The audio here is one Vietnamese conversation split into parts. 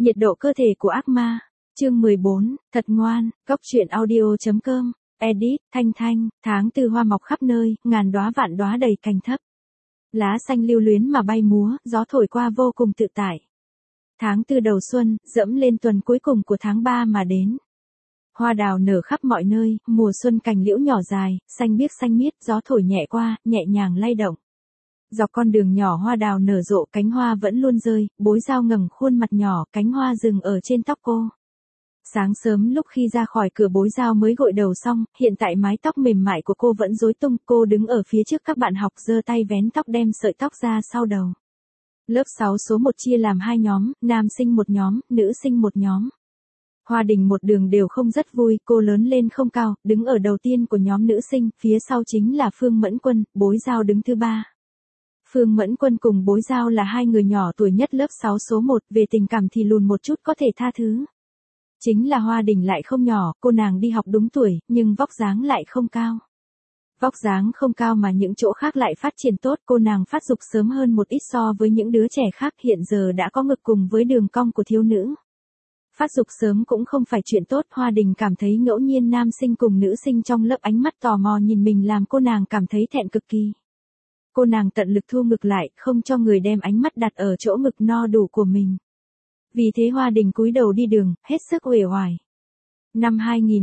Nhiệt độ cơ thể của ác ma. Chương 14, thật ngoan, Cóc truyện audio.com, edit, Thanh Thanh, tháng tư hoa mọc khắp nơi, ngàn đóa vạn đóa đầy cành thấp. Lá xanh lưu luyến mà bay múa, gió thổi qua vô cùng tự tại. Tháng tư đầu xuân, dẫm lên tuần cuối cùng của tháng 3 mà đến. Hoa đào nở khắp mọi nơi, mùa xuân cành liễu nhỏ dài, xanh biếc, gió thổi nhẹ qua, nhẹ nhàng lay động. Dọc con đường nhỏ hoa đào nở rộ, cánh hoa vẫn luôn rơi, Bối Giao ngẩng khuôn mặt nhỏ, cánh hoa dừng ở trên tóc cô. Sáng sớm lúc khi ra khỏi cửa Bối Giao mới gội đầu xong, hiện tại mái tóc mềm mại của cô vẫn rối tung, cô đứng ở phía trước các bạn học giơ tay vén tóc đem sợi tóc ra sau đầu. Lớp 6 số 1 chia làm 2 nhóm, nam sinh một nhóm, nữ sinh một nhóm. Hoa Đình một đường đều không rất vui, cô lớn lên không cao, đứng ở đầu tiên của nhóm nữ sinh, phía sau chính là Phương Mẫn Quân, Bối Giao đứng thứ 3. Phương Mẫn Quân cùng Bối Giao là hai người nhỏ tuổi nhất lớp 6 số 1, về tình cảm thì lùn một chút có thể tha thứ. Chính là Hoa Đình lại không nhỏ, cô nàng đi học đúng tuổi, nhưng vóc dáng lại không cao. Vóc dáng không cao mà những chỗ khác lại phát triển tốt, cô nàng phát dục sớm hơn một ít so với những đứa trẻ khác, hiện giờ đã có ngực cùng với đường cong của thiếu nữ. Phát dục sớm cũng không phải chuyện tốt, Hoa Đình cảm thấy ngẫu nhiên nam sinh cùng nữ sinh trong lớp ánh mắt tò mò nhìn mình làm cô nàng cảm thấy thẹn cực kỳ. Cô nàng tận lực thu ngực lại, không cho người đem ánh mắt đặt ở chỗ ngực no đủ của mình. Vì thế Hoa Đình cúi đầu đi đường, hết sức uể oải. Năm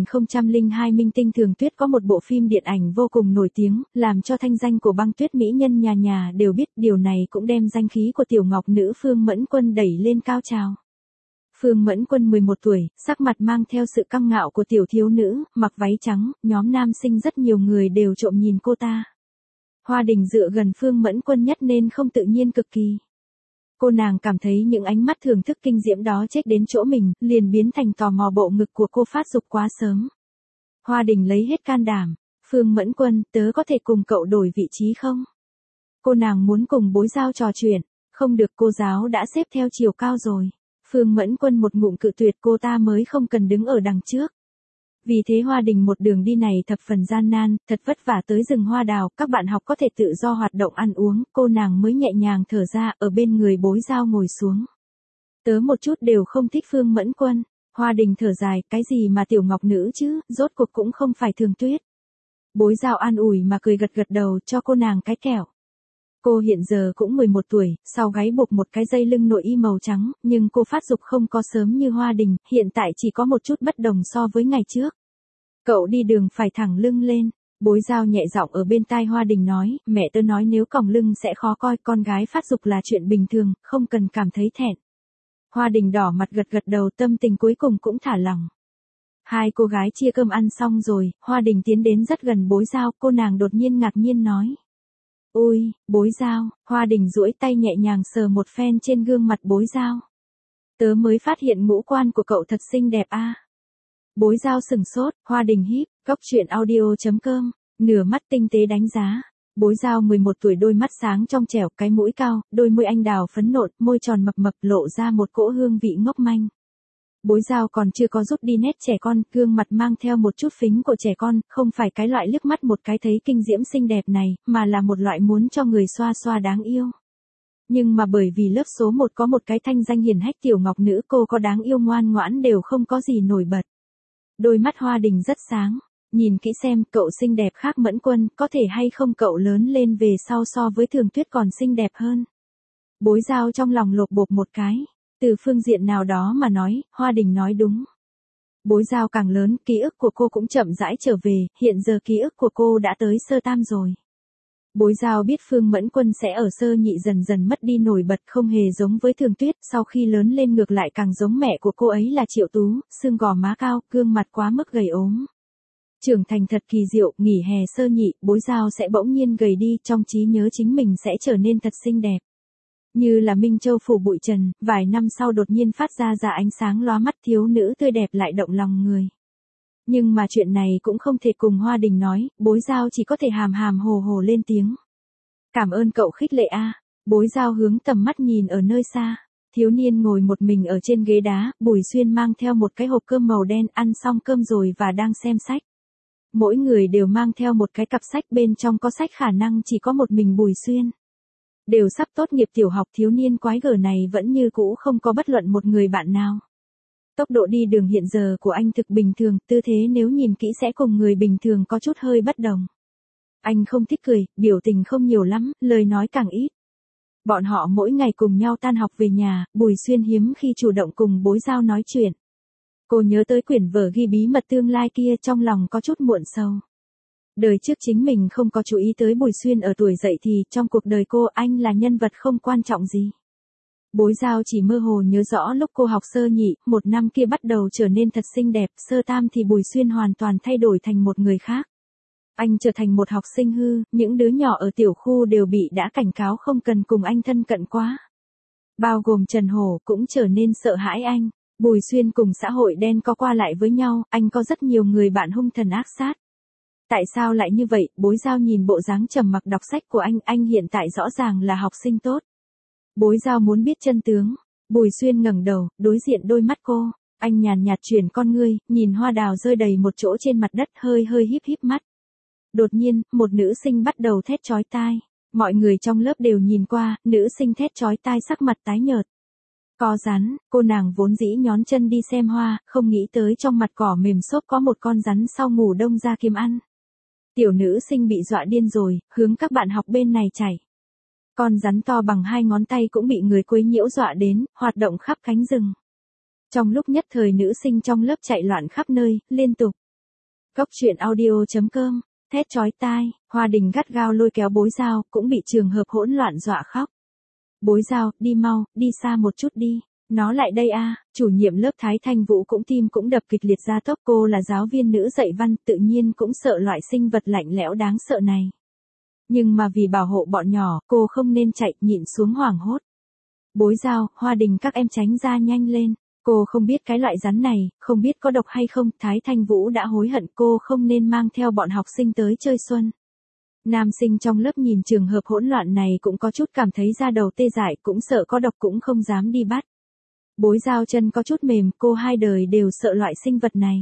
2002 Minh Tinh Thường Tuyết có một bộ phim điện ảnh vô cùng nổi tiếng, làm cho thanh danh của băng tuyết mỹ nhân nhà nhà đều biết, điều này cũng đem danh khí của tiểu ngọc nữ Phương Mẫn Quân đẩy lên cao trào. Phương Mẫn Quân 11 tuổi, sắc mặt mang theo sự căng ngạo của tiểu thiếu nữ, mặc váy trắng, nhóm nam sinh rất nhiều người đều trộm nhìn cô ta. Hoa Đình dựa gần Phương Mẫn Quân nhất nên không tự nhiên cực kỳ. Cô nàng cảm thấy những ánh mắt thưởng thức kinh diễm đó chếch đến chỗ mình, liền biến thành tò mò bộ ngực của cô phát dục quá sớm. Hoa Đình lấy hết can đảm, Phương Mẫn Quân, tớ có thể cùng cậu đổi vị trí không? Cô nàng muốn cùng Bối Giao trò chuyện, không được, cô giáo đã xếp theo chiều cao rồi. Phương Mẫn Quân một ngụm cự tuyệt, cô ta mới không cần đứng ở đằng trước. Vì thế Hoa Đình một đường đi này thập phần gian nan, thật vất vả tới rừng hoa đào, các bạn học có thể tự do hoạt động ăn uống, cô nàng mới nhẹ nhàng thở ra, ở bên người Bối Giao ngồi xuống. Tớ một chút đều không thích Phương Mẫn Quân. Hoa Đình thở dài, cái gì mà tiểu ngọc nữ chứ, rốt cuộc cũng không phải Thường Tuyết. Bối Giao an ủi mà cười gật gật đầu cho cô nàng cái kẹo. Cô hiện giờ cũng 11 tuổi, sau gáy buộc một cái dây lưng nội y màu trắng, nhưng cô phát dục không có sớm như Hoa Đình, hiện tại chỉ có một chút bất đồng so với ngày trước. Cậu đi đường phải thẳng lưng lên. Bối Giao nhẹ giọng ở bên tai Hoa Đình nói, mẹ tớ nói nếu còng lưng sẽ khó coi, con gái phát dục là chuyện bình thường, không cần cảm thấy thẹn. Hoa Đình đỏ mặt gật gật đầu, tâm tình cuối cùng cũng thả lỏng. Hai cô gái chia cơm ăn xong rồi, Hoa Đình tiến đến rất gần Bối Giao, cô nàng đột nhiên ngạc nhiên nói. Ôi, Bối Giao, Hoa Đình duỗi tay nhẹ nhàng sờ một phen trên gương mặt Bối Giao. Tớ mới phát hiện ngũ quan của cậu thật xinh đẹp a. Bối Giao sừng sốt, Hoa Đình híp, Cóc truyện audio.com, nửa mắt tinh tế đánh giá. Bối Giao 11 tuổi, đôi mắt sáng trong trẻo, cái mũi cao, đôi môi anh đào phấn nộn, môi tròn mập mập lộ ra một cỗ hương vị ngốc manh. Bối Giao còn chưa có rút đi nét trẻ con, gương mặt mang theo một chút phính của trẻ con, không phải cái loại liếc mắt một cái thấy kinh diễm xinh đẹp này, mà là một loại muốn cho người xoa xoa đáng yêu. Nhưng mà bởi vì lớp số 1 có một cái thanh danh hiển hách tiểu ngọc nữ, cô có đáng yêu ngoan ngoãn đều không có gì nổi bật. Đôi mắt Hoa Đình rất sáng, nhìn kỹ xem, cậu xinh đẹp khác Mẫn Quân, có thể hay không cậu lớn lên về sau so với Thường Tuyết còn xinh đẹp hơn. Bối Giao trong lòng lột bột một cái. Từ phương diện nào đó mà nói, Hoa Đình nói đúng. Bối Giao càng lớn, ký ức của cô cũng chậm rãi trở về, hiện giờ ký ức của cô đã tới sơ tam rồi. Bối Giao biết Phương Mẫn Quân sẽ ở sơ nhị dần dần mất đi nổi bật, không hề giống với Thường Tuyết, sau khi lớn lên ngược lại càng giống mẹ của cô ấy là Triệu Tú, xương gò má cao, gương mặt quá mức gầy ốm. Trưởng thành thật kỳ diệu, nghỉ hè sơ nhị, Bối Giao sẽ bỗng nhiên gầy đi, trong trí nhớ chính mình sẽ trở nên thật xinh đẹp. Như là Minh Châu phủ bụi trần, vài năm sau đột nhiên phát ra ánh sáng lóa mắt, thiếu nữ tươi đẹp lại động lòng người. Nhưng mà chuyện này cũng không thể cùng Hoa Đình nói, Bối Giao chỉ có thể hàm hàm hồ hồ lên tiếng. Cảm ơn cậu khích lệ a. Bối Giao hướng tầm mắt nhìn ở nơi xa. Thiếu niên ngồi một mình ở trên ghế đá, Bùi Xuyên mang theo một cái hộp cơm màu đen, ăn xong cơm rồi và đang xem sách. Mỗi người đều mang theo một cái cặp sách, bên trong có sách, khả năng chỉ có một mình Bùi Xuyên. Đều sắp tốt nghiệp tiểu học, thiếu niên quái gở này vẫn như cũ không có bất luận một người bạn nào. Tốc độ đi đường hiện giờ của anh thực bình thường, tư thế nếu nhìn kỹ sẽ cùng người bình thường có chút hơi bất đồng. Anh không thích cười, biểu tình không nhiều lắm, lời nói càng ít. Bọn họ mỗi ngày cùng nhau tan học về nhà, Bùi Xuyên hiếm khi chủ động cùng Bối Giao nói chuyện. Cô nhớ tới quyển vở ghi bí mật tương lai kia, trong lòng có chút muộn sầu. Đời trước chính mình không có chú ý tới Bùi Xuyên ở tuổi dậy thì trong cuộc đời cô anh là nhân vật không quan trọng gì. Bối Giao chỉ mơ hồ nhớ rõ lúc cô học sơ nhị, một năm kia bắt đầu trở nên thật xinh đẹp, sơ tam thì Bùi Xuyên hoàn toàn thay đổi thành một người khác. Anh trở thành một học sinh hư, những đứa nhỏ ở tiểu khu đều bị đã cảnh cáo không cần cùng anh thân cận quá. Bao gồm Trần Hổ cũng trở nên sợ hãi anh. Bùi Xuyên cùng xã hội đen có qua lại với nhau, anh có rất nhiều người bạn hung thần ác sát. Tại sao lại như vậy? Bối Giao nhìn bộ dáng trầm mặc đọc sách của anh hiện tại rõ ràng là học sinh tốt. Bối Giao muốn biết chân tướng. Bùi Xuyên ngẩng đầu, đối diện đôi mắt cô. Anh nhàn nhạt chuyển con ngươi, nhìn hoa đào rơi đầy một chỗ trên mặt đất, hơi híp híp mắt. Đột nhiên, một nữ sinh bắt đầu thét chói tai. Mọi người trong lớp đều nhìn qua, nữ sinh thét chói tai sắc mặt tái nhợt. Có rắn, cô nàng vốn dĩ nhón chân đi xem hoa, không nghĩ tới trong mặt cỏ mềm xốp có một con rắn sau ngủ đông ra kiếm ăn. Tiểu nữ sinh bị dọa điên rồi, hướng các bạn học bên này chạy. Con rắn to bằng 2 ngón tay cũng bị người quấy nhiễu dọa đến, hoạt động khắp cánh rừng. Trong lúc nhất thời nữ sinh trong lớp chạy loạn khắp nơi, liên tục. Cốc truyện audio.com, thét chói tai, Hoa Đình gắt gao lôi kéo Bối Giao, cũng bị trường hợp hỗn loạn dọa khóc. Bối Giao, đi mau, đi xa một chút đi. Nó lại đây a. Chủ nhiệm lớp Thái Thanh Vũ cũng tim cũng đập kịch liệt ra tốc, cô là giáo viên nữ dạy văn, tự nhiên cũng sợ loại sinh vật lạnh lẽo đáng sợ này. Nhưng mà vì bảo hộ bọn nhỏ, cô không nên chạy, nhịn xuống hoảng hốt. Bối Giao, Hoa Đình các em tránh ra nhanh lên. Cô không biết cái loại rắn này, không biết có độc hay không, Thái Thanh Vũ đã hối hận, cô không nên mang theo bọn học sinh tới chơi xuân. Nam sinh trong lớp nhìn trường hợp hỗn loạn này cũng có chút cảm thấy da đầu tê dại, cũng sợ có độc cũng không dám đi bắt. Bối Giao chân có chút mềm, cô hai đời đều sợ loại sinh vật này.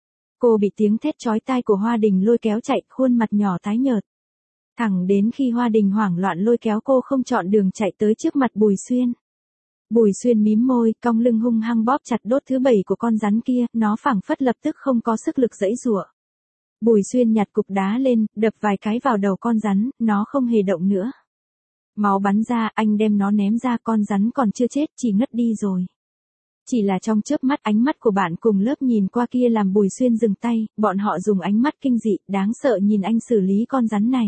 Cô bị tiếng thét chói tai của Hoa Đình lôi kéo chạy, khuôn mặt nhỏ tái nhợt. Thẳng đến khi Hoa Đình hoảng loạn lôi kéo cô không chọn đường chạy tới trước mặt Bùi Xuyên. Bùi Xuyên mím môi, cong lưng hung hăng bóp chặt đốt thứ 7 của con rắn kia, nó phảng phất lập tức không có sức lực giãy giụa. Bùi Xuyên nhặt cục đá lên, đập vài cái vào đầu con rắn, nó không hề động nữa. Máu bắn ra, anh đem nó ném ra, con rắn còn chưa chết, chỉ ngất đi rồi. Chỉ là trong chớp mắt, ánh mắt của bạn cùng lớp nhìn qua kia làm Bùi Xuyên dừng tay, bọn họ dùng ánh mắt kinh dị, đáng sợ nhìn anh xử lý con rắn này.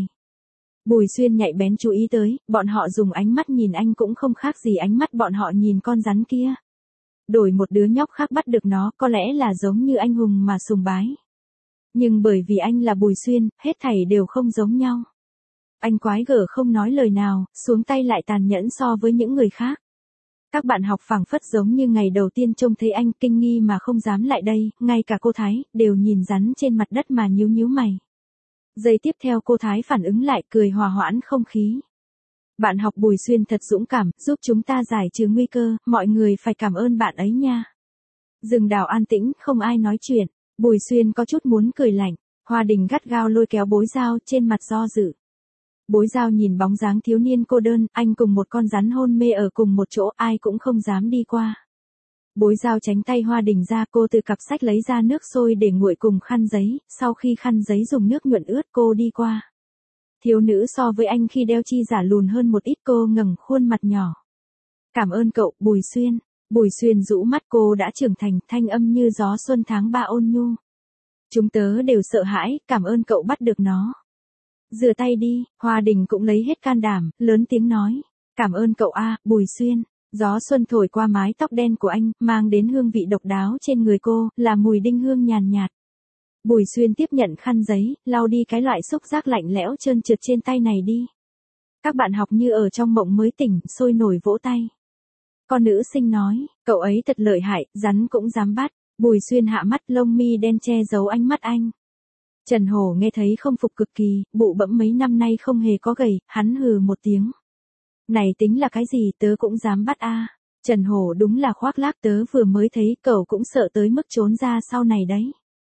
Bùi Xuyên nhạy bén chú ý tới, bọn họ dùng ánh mắt nhìn anh cũng không khác gì ánh mắt bọn họ nhìn con rắn kia. Đổi một đứa nhóc khác bắt được nó, có lẽ là giống như anh hùng mà sùng bái. Nhưng bởi vì anh là Bùi Xuyên, hết thảy đều không giống nhau. Anh quái gở không nói lời nào, xuống tay lại tàn nhẫn so với những người khác. Các bạn học phảng phất giống như ngày đầu tiên trông thấy anh, kinh nghi mà không dám lại đây, ngay cả cô Thái, đều nhìn rắn trên mặt đất mà nhíu mày. Giây tiếp theo cô Thái phản ứng lại, cười hòa hoãn không khí. Bạn học Bùi Xuyên thật dũng cảm, giúp chúng ta giải trừ nguy cơ, mọi người phải cảm ơn bạn ấy nha. Rừng đào an tĩnh, không ai nói chuyện. Bùi Xuyên có chút muốn cười lạnh. Hoa Đình gắt gao lôi kéo Bối Giao, trên mặt do dự. Bối Giao nhìn bóng dáng thiếu niên cô đơn, anh cùng một con rắn hôn mê ở cùng một chỗ, ai cũng không dám đi qua. Bối Giao tránh tay Hoa Đình ra, cô từ cặp sách lấy ra nước sôi để nguội cùng khăn giấy, sau khi khăn giấy dùng nước nhuận ướt cô đi qua. Thiếu nữ so với anh khi đeo chi giả lùn hơn một ít, cô ngẩng khuôn mặt nhỏ. Cảm ơn cậu, Bùi Xuyên. Bùi Xuyên rũ mắt, cô đã trưởng thành, thanh âm như gió xuân tháng 3 ôn nhu. Chúng tớ đều sợ hãi, cảm ơn cậu bắt được nó. Rửa tay đi, Hoa Đình cũng lấy hết can đảm, lớn tiếng nói. Cảm ơn cậu a, Bùi Xuyên. Gió xuân thổi qua mái tóc đen của anh, mang đến hương vị độc đáo trên người cô, là mùi đinh hương nhàn nhạt. Bùi Xuyên tiếp nhận khăn giấy, lau đi cái loại xúc giác lạnh lẽo trơn trượt trên tay này đi. Các bạn học như ở trong mộng mới tỉnh, sôi nổi vỗ tay. Con nữ sinh nói, cậu ấy thật lợi hại, rắn cũng dám bắt. Bùi Xuyên hạ mắt, lông mi đen che giấu ánh mắt anh. Trần Hổ nghe thấy không phục cực kỳ, bụ bẫm mấy năm nay không hề có gầy, hắn hừ một tiếng. Này tính là cái gì, tớ cũng dám bắt a. Trần Hổ đúng là khoác lác, tớ vừa mới thấy cậu cũng sợ tới mức trốn ra sau này đấy.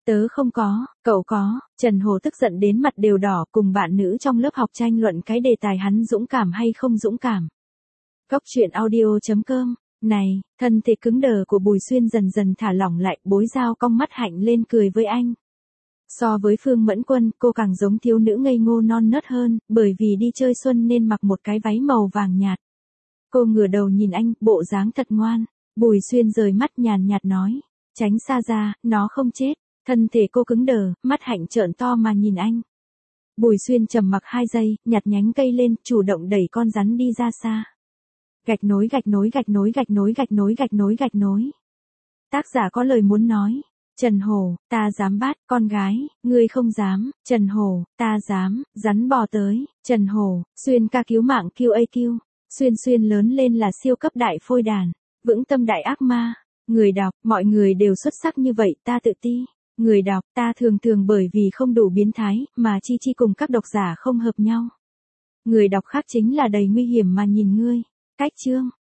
Tớ không có, cậu có. Trần Hồ tức giận đến mặt đều đỏ, cùng bạn nữ trong lớp học tranh luận cái đề tài hắn dũng cảm hay không dũng cảm. Góc truyện audio.com. Này, thân thể cứng đờ của Bùi Xuyên dần dần thả lỏng lại, bối dao cong mắt hạnh lên cười với anh. So với Phương Mẫn Quân, cô càng giống thiếu nữ ngây ngô non nớt hơn, bởi vì đi chơi xuân nên mặc một cái váy màu vàng nhạt. Cô ngửa đầu nhìn anh, bộ dáng thật ngoan. Bùi Xuyên rời mắt nhàn nhạt nói. Tránh xa ra, nó không chết. Thân thể cô cứng đờ, mắt hạnh trợn to mà nhìn anh. Bùi Xuyên trầm mặc 2 giây, nhặt nhánh cây lên, chủ động đẩy con rắn đi ra xa. Gạch nối gạch nối gạch nối gạch nối gạch nối gạch nối gạch nối. Tác giả có lời muốn nói. Trần Hồ, ta dám bắt, con gái, ngươi không dám. Trần Hồ, ta dám, rắn bò tới. Trần Hồ, Xuyên ca cứu mạng QAQ. Xuyên lớn lên là siêu cấp đại phôi đàn. Vững tâm đại ác ma. Người đọc, mọi người đều xuất sắc như vậy, ta tự ti. Người đọc, ta thường bởi vì không đủ biến thái, mà Chi cùng các độc giả không hợp nhau. Người đọc khác chính là đầy nguy hiểm mà nhìn ngươi. Cách chương.